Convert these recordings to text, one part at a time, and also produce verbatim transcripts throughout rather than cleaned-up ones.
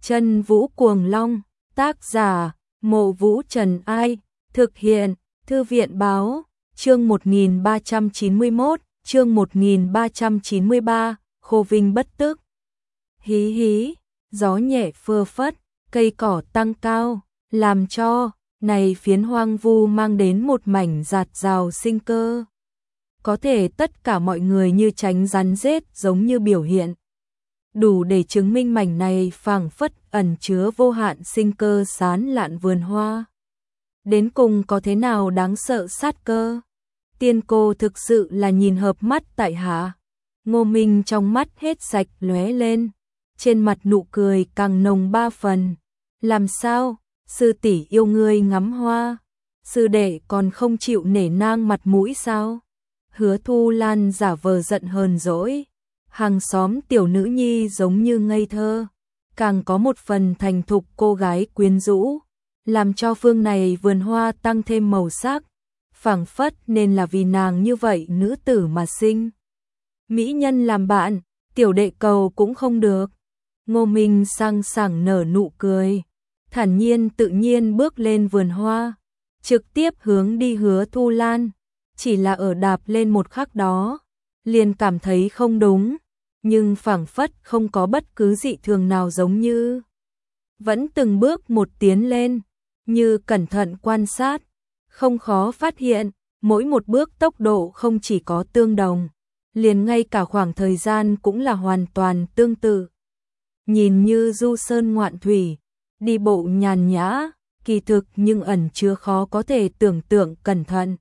Chân Vũ Cuồng Long, tác giả, Mộ Vũ Trần Ai, thực hiện, Thư viện Báo, chương một nghìn ba trăm chín mươi mốt, chương một nghìn ba trăm chín mươi ba, Khô Vinh bất tức. Hí hí, gió nhẹ phơ phất, cây cỏ tăng cao, làm cho này phiến hoang vu mang đến một mảnh dạt dào sinh cơ. Có thể tất cả mọi người như tránh rắn rết giống như biểu hiện. Đủ để chứng minh mảnh này phảng phất ẩn chứa vô hạn sinh cơ sán lạn vườn hoa. Đến cùng có thế nào đáng sợ sát cơ? Tiên cô thực sự là nhìn hợp mắt tại hạ. Ngô Minh trong mắt hết sạch lóe lên, trên mặt nụ cười càng nồng ba phần. Làm sao? Sư tỷ yêu ngươi ngắm hoa, sư đệ còn không chịu nể nang mặt mũi sao? Hứa Thu Lan giả vờ giận hờn dỗi, hàng xóm tiểu nữ nhi giống như ngây thơ, càng có một phần thành thục cô gái quyến rũ, làm cho phương này vườn hoa tăng thêm màu sắc, phảng phất nên là vì nàng như vậy nữ tử mà sinh. Mỹ nhân làm bạn, tiểu đệ cầu cũng không được. Ngô Minh sang sảng nở nụ cười, thản nhiên tự nhiên bước lên vườn hoa, trực tiếp hướng đi Hứa Thu Lan, chỉ là ở đạp lên một khắc đó, liền cảm thấy không đúng, nhưng phảng phất không có bất cứ dị thường nào giống như. Vẫn từng bước một tiến lên, như cẩn thận quan sát, không khó phát hiện, mỗi một bước tốc độ không chỉ có tương đồng, liền ngay cả khoảng thời gian cũng là hoàn toàn tương tự. Nhìn như du sơn ngoạn thủy, đi bộ nhàn nhã, kỳ thực nhưng ẩn chứa khó có thể tưởng tượng cẩn thận.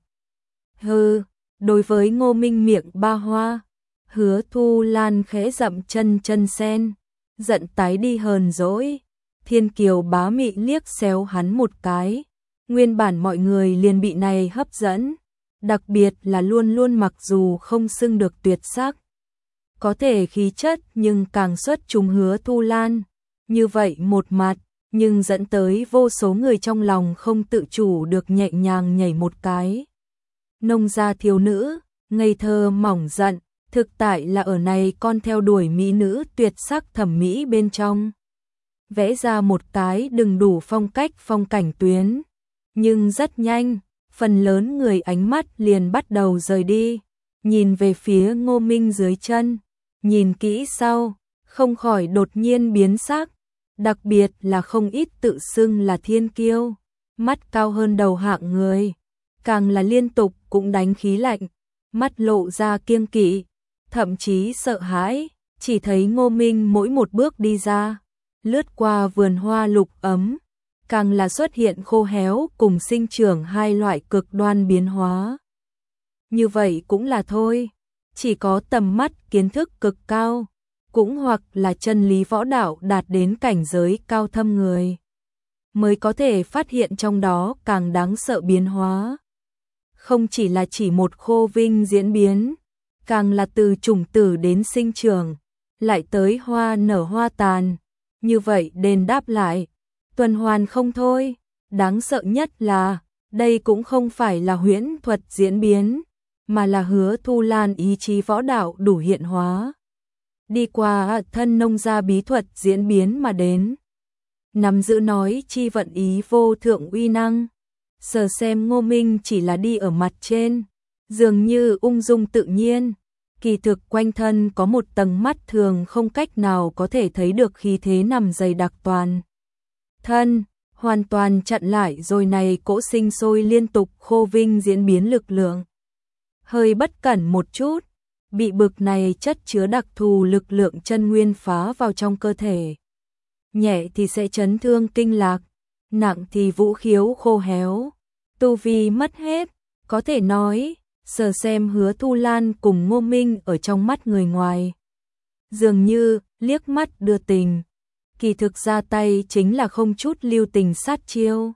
Hừ, đối với Ngô Minh miệng ba hoa, Hứa Thu Lan khẽ dậm chân chân sen, giận tái đi hờn dỗi. Thiên Kiều bá mị liếc xéo hắn một cái, nguyên bản mọi người liền bị này hấp dẫn, đặc biệt là luôn luôn mặc dù không xưng được tuyệt sắc, có thể khí chất nhưng càng xuất chúng Hứa Thu Lan, như vậy một mặt, nhưng dẫn tới vô số người trong lòng không tự chủ được nhẹ nhàng nhảy một cái. Nông gia thiếu nữ, ngây thơ mỏng giận, thực tại là ở này con theo đuổi mỹ nữ tuyệt sắc thẩm mỹ bên trong. Vẽ ra một cái đừng đủ phong cách phong cảnh tuyến, nhưng rất nhanh, phần lớn người ánh mắt liền bắt đầu rời đi, nhìn về phía Ngô Minh dưới chân, nhìn kỹ sau, không khỏi đột nhiên biến sắc, đặc biệt là không ít tự xưng là thiên kiêu, mắt cao hơn đầu hạng người, càng là liên tục cũng đánh khí lạnh, mắt lộ ra kiêng kỵ, thậm chí sợ hãi, chỉ thấy Ngô Minh mỗi một bước đi ra, lướt qua vườn hoa lục ấm, càng là xuất hiện khô héo cùng sinh trưởng hai loại cực đoan biến hóa. Như vậy cũng là thôi, chỉ có tầm mắt kiến thức cực cao, cũng hoặc là chân lý võ đạo đạt đến cảnh giới cao thâm người, mới có thể phát hiện trong đó càng đáng sợ biến hóa. Không chỉ là chỉ một khô vinh diễn biến, càng là từ trùng tử đến sinh trưởng, lại tới hoa nở hoa tàn, như vậy đền đáp lại, tuần hoàn không thôi. Đáng sợ nhất là, đây cũng không phải là huyễn thuật diễn biến, mà là Hứa Thu Lan ý chí võ đạo đủ hiện hóa, đi qua thân nông gia bí thuật diễn biến mà đến, nắm giữ nói chi vận ý vô thượng uy năng. Sở xem Ngô Minh chỉ là đi ở mặt trên, dường như ung dung tự nhiên, kỳ thực quanh thân có một tầng mắt thường không cách nào có thể thấy được khí thế nằm dày đặc toàn thân, hoàn toàn chặn lại rồi này cỗ sinh sôi liên tục khô vinh diễn biến lực lượng. Hơi bất cẩn một chút, bị bực này chất chứa đặc thù lực lượng chân nguyên phá vào trong cơ thể. Nhẹ thì sẽ chấn thương kinh lạc, nặng thì vũ khiếu khô héo, tu vi mất hết, có thể nói, sở xem Hứa Thu Lan cùng Ngô Minh ở trong mắt người ngoài. Dường như, liếc mắt đưa tình, kỳ thực ra tay chính là không chút lưu tình sát chiêu.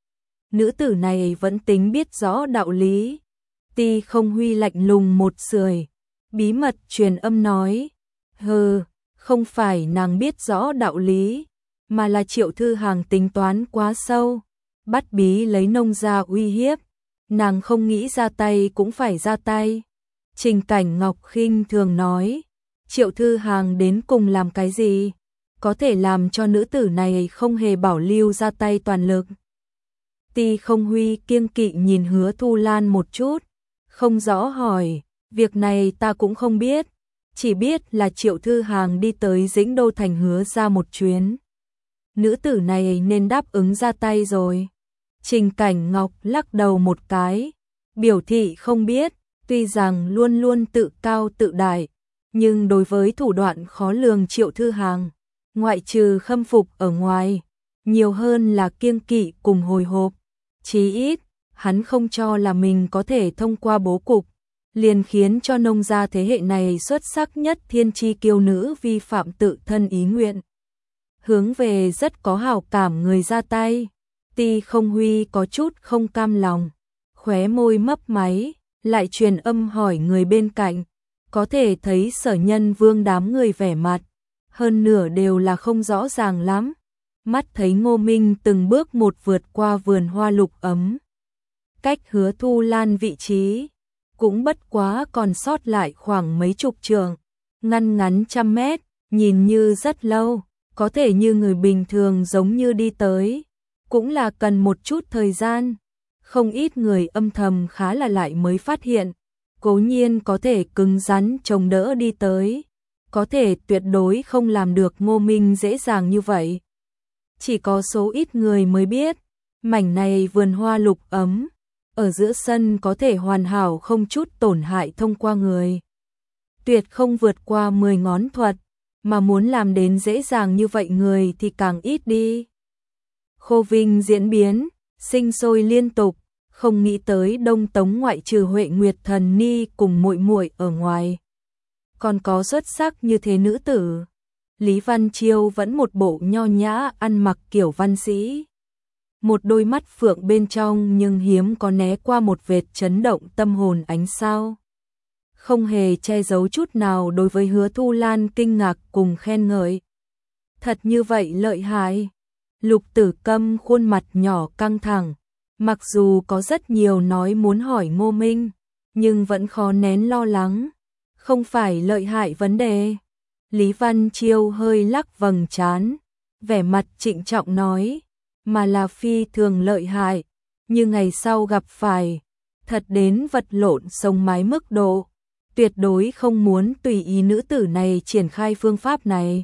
Nữ tử này vẫn tính biết rõ đạo lý, ti không huy lạnh lùng một sưởi, bí mật truyền âm nói, hừ, không phải nàng biết rõ đạo lý, mà là Triệu Thư Hàng tính toán quá sâu, bắt bí lấy nông gia uy hiếp, nàng không nghĩ ra tay cũng phải ra tay. Trình Cảnh Ngọc khinh thường nói, Triệu Thư Hàng đến cùng làm cái gì? có thể làm cho nữ tử này không hề bảo lưu ra tay toàn lực. Ti Không Huy kiêng kỵ nhìn Hứa Thu Lan một chút, không rõ hỏi, việc này ta cũng không biết, chỉ biết là Triệu Thư Hàng đi tới Dĩnh Đô Thành Hứa ra một chuyến. Nữ tử này nên đáp ứng ra tay rồi. Trình Cảnh Ngọc lắc đầu một cái, biểu thị không biết, tuy rằng luôn luôn tự cao tự đại, nhưng đối với thủ đoạn khó lường Triệu Thư Hàng, ngoại trừ khâm phục ở ngoài, nhiều hơn là kiêng kỵ cùng hồi hộp. Chí ít, hắn không cho là mình có thể thông qua bố cục, liền khiến cho nông gia thế hệ này xuất sắc nhất thiên chi kiêu nữ vi phạm tự thân ý nguyện. Hướng về rất có hảo cảm người ra tay, Ti Không Huy có chút không cam lòng, khóe môi mấp máy, lại truyền âm hỏi người bên cạnh, có thể thấy Sở Nhân Vương đám người vẻ mặt, hơn nửa đều là không rõ ràng lắm. Mắt thấy Ngô Minh từng bước một vượt qua vườn hoa lục ấm, cách Hứa Thu Lan vị trí cũng bất quá còn sót lại khoảng mấy chục trượng, ngăn ngắn trăm mét, nhìn như rất lâu, có thể như người bình thường giống như đi tới, cũng là cần một chút thời gian. Không ít người âm thầm khá là lại mới phát hiện, cố nhiên có thể cứng rắn chống đỡ đi tới, có thể tuyệt đối không làm được Ngô Minh dễ dàng như vậy. Chỉ có số ít người mới biết, mảnh này vườn hoa lục ấm, ở giữa sân có thể hoàn hảo không chút tổn hại thông qua người. Tuyệt không vượt qua mười ngón thuật, mà muốn làm đến dễ dàng như vậy người thì càng ít đi. Khô Vinh diễn biến, sinh sôi liên tục, không nghĩ tới Đông Tống ngoại trừ Huệ Nguyệt Thần Ni cùng muội muội ở ngoài, còn có xuất sắc như thế nữ tử. Lý Văn Chiêu vẫn một bộ nho nhã ăn mặc kiểu văn sĩ. Một đôi mắt phượng bên trong nhưng hiếm có né qua một vệt chấn động tâm hồn ánh sao. Không hề che giấu chút nào đối với Hứa Thu Lan kinh ngạc cùng khen ngợi. Thật như vậy lợi hại. Lục Tử Câm khuôn mặt nhỏ căng thẳng. Mặc dù có rất nhiều nói muốn hỏi Ngô Minh, nhưng vẫn khó nén lo lắng. Không phải lợi hại vấn đề. Lý Văn Chiêu hơi lắc vầng trán, vẻ mặt trịnh trọng nói, mà là phi thường lợi hại, như ngày sau gặp phải, thật đến vật lộn sống mái mức độ, tuyệt đối không muốn tùy ý nữ tử này triển khai phương pháp này.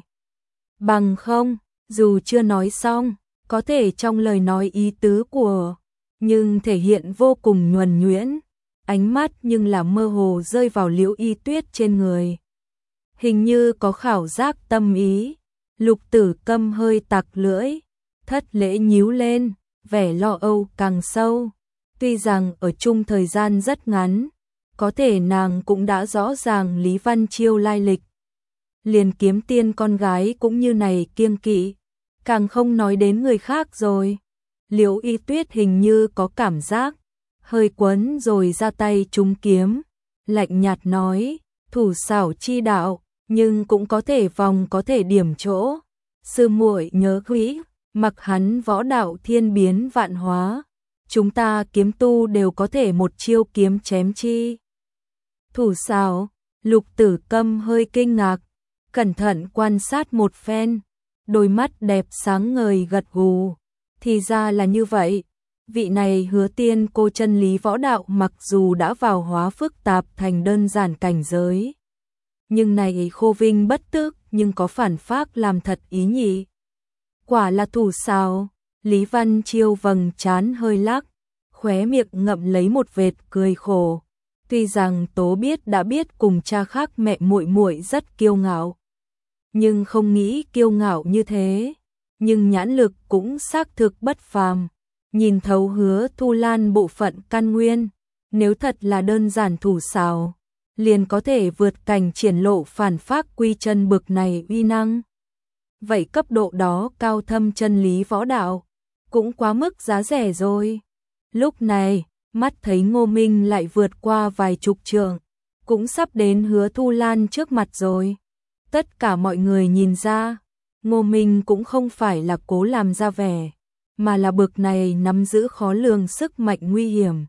Bằng không, dù chưa nói xong, có thể trong lời nói ý tứ của, nhưng thể hiện vô cùng nhuần nhuyễn, ánh mắt nhưng là mơ hồ rơi vào Liễu Y Tuyết trên người. Hình như có khảo giác tâm ý. Lục Tử Câm hơi tặc lưỡi, thất lễ nhíu lên, vẻ lo âu càng sâu. Tuy rằng ở chung thời gian rất ngắn, có thể nàng cũng đã rõ ràng Lý Văn Chiêu lai lịch. Liền Kiếm Tiên con gái cũng như này kiêng kỵ, càng không nói đến người khác rồi. Liễu Y Tuyết hình như có cảm giác, hơi quấn rồi ra tay trúng kiếm, lạnh nhạt nói, thủ xảo chi đạo, nhưng cũng có thể vòng có thể điểm chỗ. Sư muội nhớ kỹ, mặc hắn võ đạo thiên biến vạn hóa, chúng ta kiếm tu đều có thể một chiêu kiếm chém chi. Thủ xảo, Lục Tử Câm hơi kinh ngạc, cẩn thận quan sát một phen, đôi mắt đẹp sáng ngời gật gù. Thì ra là như vậy, vị này Hứa tiên cô chân lý võ đạo mặc dù đã vào hóa phức tạp thành đơn giản cảnh giới. Nhưng này Khô Vinh bất tức nhưng có phản phác làm thật ý nhị. Quả là thủ xảo. Lý Văn Chiêu vầng trán hơi lắc, khóe miệng ngậm lấy một vệt cười khổ. Tuy rằng Tố biết đã biết cùng cha khác mẹ muội muội rất kiêu ngạo, nhưng không nghĩ kiêu ngạo như thế. Nhưng nhãn lực cũng xác thực bất phàm, nhìn thấu Hứa Thu Lan bộ phận căn nguyên, nếu thật là đơn giản thủ xảo, liền có thể vượt cảnh triển lộ phản phác quy chân bực này uy năng. Vậy cấp độ đó cao thâm chân lý võ đạo, cũng quá mức giá rẻ rồi. Lúc này, mắt thấy Ngô Minh lại vượt qua vài chục trượng, cũng sắp đến Hứa Thu Lan trước mặt rồi. Tất cả mọi người nhìn ra, Ngô Minh cũng không phải là cố làm ra vẻ, mà là bực này nắm giữ khó lường sức mạnh nguy hiểm.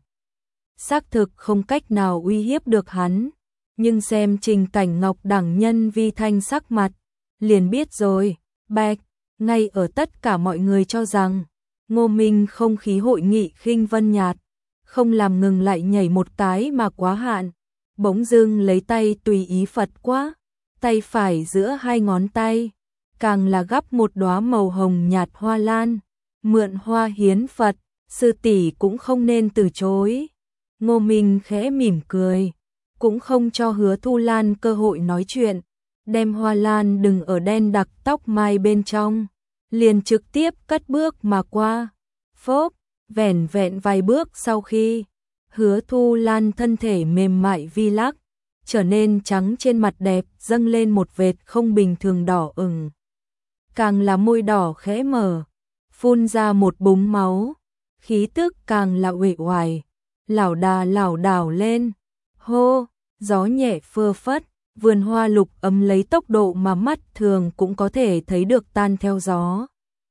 Xác thực không cách nào uy hiếp được hắn, nhưng xem Trình Cảnh Ngọc đẳng nhân vi thanh sắc mặt, liền biết rồi, Bạch, ngay ở tất cả mọi người cho rằng Ngô Minh không khí hội nghị khinh vân nhạt, không làm ngừng lại nhảy một cái mà quá hạn, bỗng dưng lấy tay tùy ý Phật quá, tay phải giữa hai ngón tay, càng là gắp một đóa màu hồng nhạt hoa lan, mượn hoa hiến Phật, sư tỷ cũng không nên từ chối. Ngô Minh khẽ mỉm cười, cũng không cho Hứa Thu Lan cơ hội nói chuyện, đem hoa lan đừng ở đen đặc tóc mai bên trong, liền trực tiếp cất bước mà qua. Phốp, vẻn vẹn vài bước sau khi Hứa Thu Lan thân thể mềm mại vi lắc, trở nên trắng trên mặt đẹp, dâng lên một vệt không bình thường đỏ ửng. Càng là môi đỏ khẽ mở, phun ra một búng máu, khí tức càng là uể oải, lảo đà lảo đảo lên. Hô, gió nhẹ phơ phất, vườn hoa lục ấm lấy tốc độ mà mắt thường cũng có thể thấy được tan theo gió.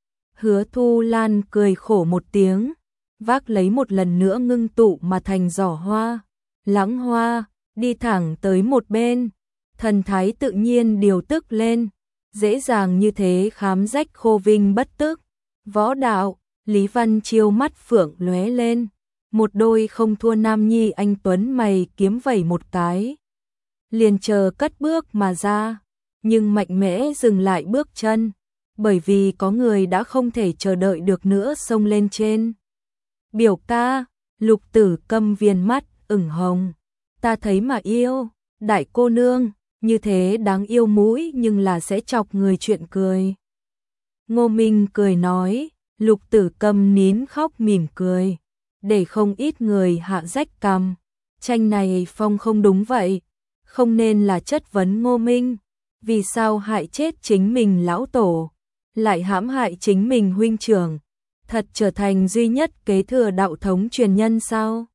Hứa Thu Lan cười khổ một tiếng, vác lấy một lần nữa ngưng tụ mà thành giỏ hoa, lãng hoa, đi thẳng tới một bên, thần thái tự nhiên điều tức lên, dễ dàng như thế khám rách khô vinh bất tức. Võ đạo, Lý Văn Chiêu mắt phượng lóe lên, một đôi không thua nam nhi anh tuấn mày kiếm vẩy một cái, liền chờ cất bước mà ra, nhưng mạnh mẽ dừng lại bước chân, bởi vì có người đã không thể chờ đợi được nữa xông lên trên. Biểu ca, Lục Tử Câm viền mắt ửng hồng, ta thấy mà yêu, đại cô nương, như thế đáng yêu mũi nhưng là sẽ chọc người chuyện cười. Ngô Minh cười nói, Lục Tử Câm nín khóc mỉm cười, để không ít người hạ rách cằm. Tranh này phong không đúng vậy, không nên là chất vấn Ngô Minh, vì sao hại chết chính mình lão tổ, lại hãm hại chính mình huynh trưởng, thật trở thành duy nhất kế thừa đạo thống truyền nhân sao?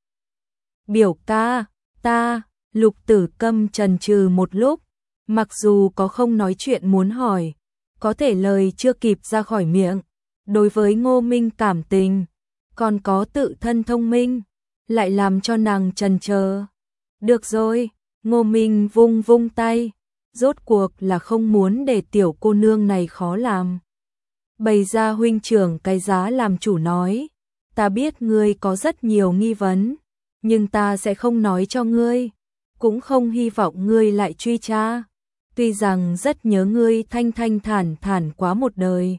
Biểu ca, ta, Lục Tử Câm chần chừ một lúc, mặc dù có không nói chuyện muốn hỏi, có thể lời chưa kịp ra khỏi miệng, đối với Ngô Minh cảm tình, còn có tự thân thông minh, lại làm cho nàng chần chờ. Được rồi, Ngô Minh vung vung tay, rốt cuộc là không muốn để tiểu cô nương này khó làm. Bày ra huynh trưởng cái giá làm chủ nói, ta biết ngươi có rất nhiều nghi vấn, nhưng ta sẽ không nói cho ngươi, cũng không hy vọng ngươi lại truy tra. Tuy rằng rất nhớ ngươi thanh thanh thản thản quá một đời,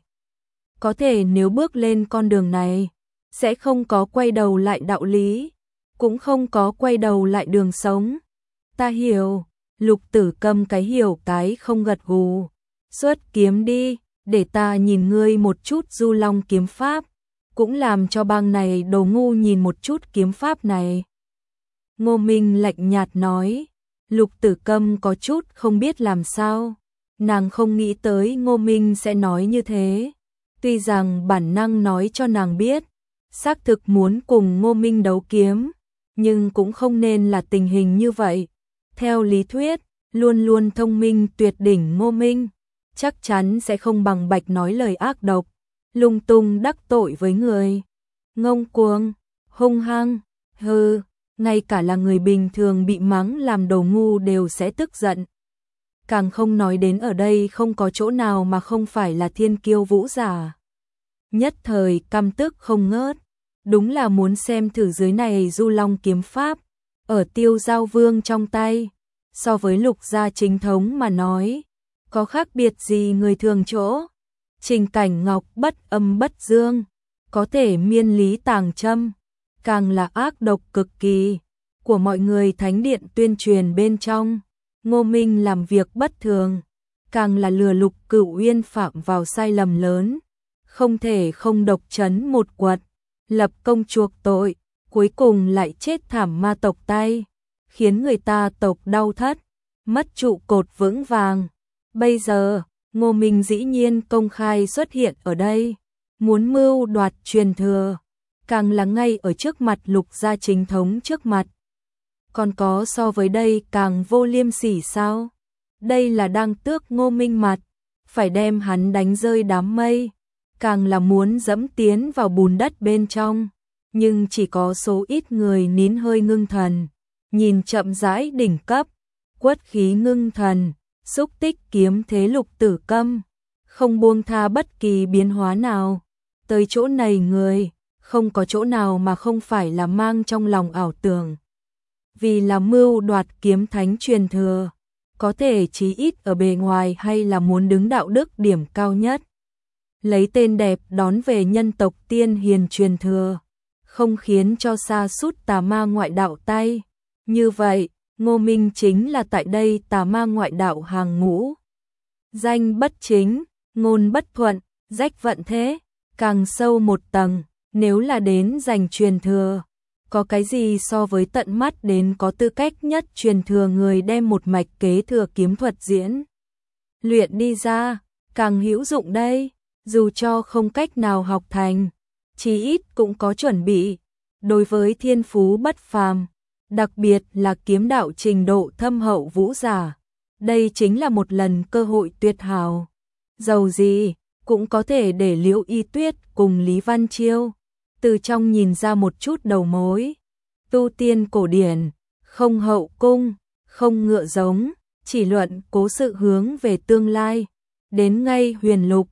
có thể nếu bước lên con đường này, sẽ không có quay đầu lại đạo lý, cũng không có quay đầu lại đường sống. Ta hiểu. Lục Tử Câm cái hiểu cái không gật gù. Xuất kiếm đi, để ta nhìn ngươi một chút Du Long kiếm pháp, cũng làm cho bang này đồ ngu nhìn một chút kiếm pháp này. Ngô Minh lạnh nhạt nói. Lục Tử Câm có chút không biết làm sao, nàng không nghĩ tới Ngô Minh sẽ nói như thế. Tuy rằng bản năng nói cho nàng biết, xác thực muốn cùng Ngô Minh đấu kiếm, nhưng cũng không nên là tình hình như vậy. Theo lý thuyết, luôn luôn thông minh tuyệt đỉnh Ngô Minh, chắc chắn sẽ không bằng Bạch nói lời ác độc, lung tung đắc tội với người. Ngông cuồng, hung hăng, hừ, ngay cả là người bình thường bị mắng làm đồ ngu đều sẽ tức giận. Càng không nói đến ở đây không có chỗ nào mà không phải là thiên kiêu vũ giả. Nhất thời căm tức không ngớt, đúng là muốn xem thử dưới này Du Long kiếm pháp, ở Tiêu Giao Vương trong tay, so với Lục gia chính thống mà nói, có khác biệt gì người thường chỗ. Trình Cảnh Ngọc bất âm bất dương, có thể miên lý tàng châm, càng là ác độc cực kỳ, của mọi người thánh điện tuyên truyền bên trong. Ngô Minh làm việc bất thường, càng là lừa Lục Cửu Uyên phạm vào sai lầm lớn, không thể không độc chấn một quật, lập công chuộc tội, cuối cùng lại chết thảm ma tộc tay, khiến người ta tộc đau thất, mất trụ cột vững vàng. Bây giờ, Ngô Minh dĩ nhiên công khai xuất hiện ở đây, muốn mưu đoạt truyền thừa, càng là ngay ở trước mặt Lục gia chính thống trước mặt. Còn có so với đây càng vô liêm sỉ sao? Đây là đang tước Ngô Minh mặt, phải đem hắn đánh rơi đám mây, càng là muốn dẫm tiến vào bùn đất bên trong. Nhưng chỉ có số ít người nín hơi ngưng thần, nhìn chậm rãi đỉnh cấp, quất khí ngưng thần, xúc tích kiếm thế Lục Tử Câm. không buông tha bất kỳ biến hóa nào. Tới chỗ này người, không có chỗ nào mà không phải là mang trong lòng ảo tưởng. Vì là mưu đoạt kiếm thánh truyền thừa, có thể chí ít ở bề ngoài hay là muốn đứng đạo đức điểm cao nhất. Lấy tên đẹp đón về nhân tộc tiên hiền truyền thừa, không khiến cho sa sút tà ma ngoại đạo tay. Như vậy, Ngô Minh chính là tại đây tà ma ngoại đạo hàng ngũ. Danh bất chính, ngôn bất thuận, rách vận thế, càng sâu một tầng, nếu là đến giành truyền thừa. Có cái gì so với tận mắt đến có tư cách nhất truyền thừa người đem một mạch kế thừa kiếm thuật diễn luyện đi ra, càng hữu dụng đây, dù cho không cách nào học thành, chí ít cũng có chuẩn bị. Đối với thiên phú bất phàm, đặc biệt là kiếm đạo trình độ thâm hậu vũ giả, đây chính là một lần cơ hội tuyệt hảo. Dầu gì, cũng có thể để Liễu Y Tuyết cùng Lý Văn Chiêu từ trong nhìn ra một chút đầu mối. Tu tiên cổ điển, không hậu cung, không ngựa giống, chỉ luận cố sự hướng về tương lai. Đến ngay huyền lục,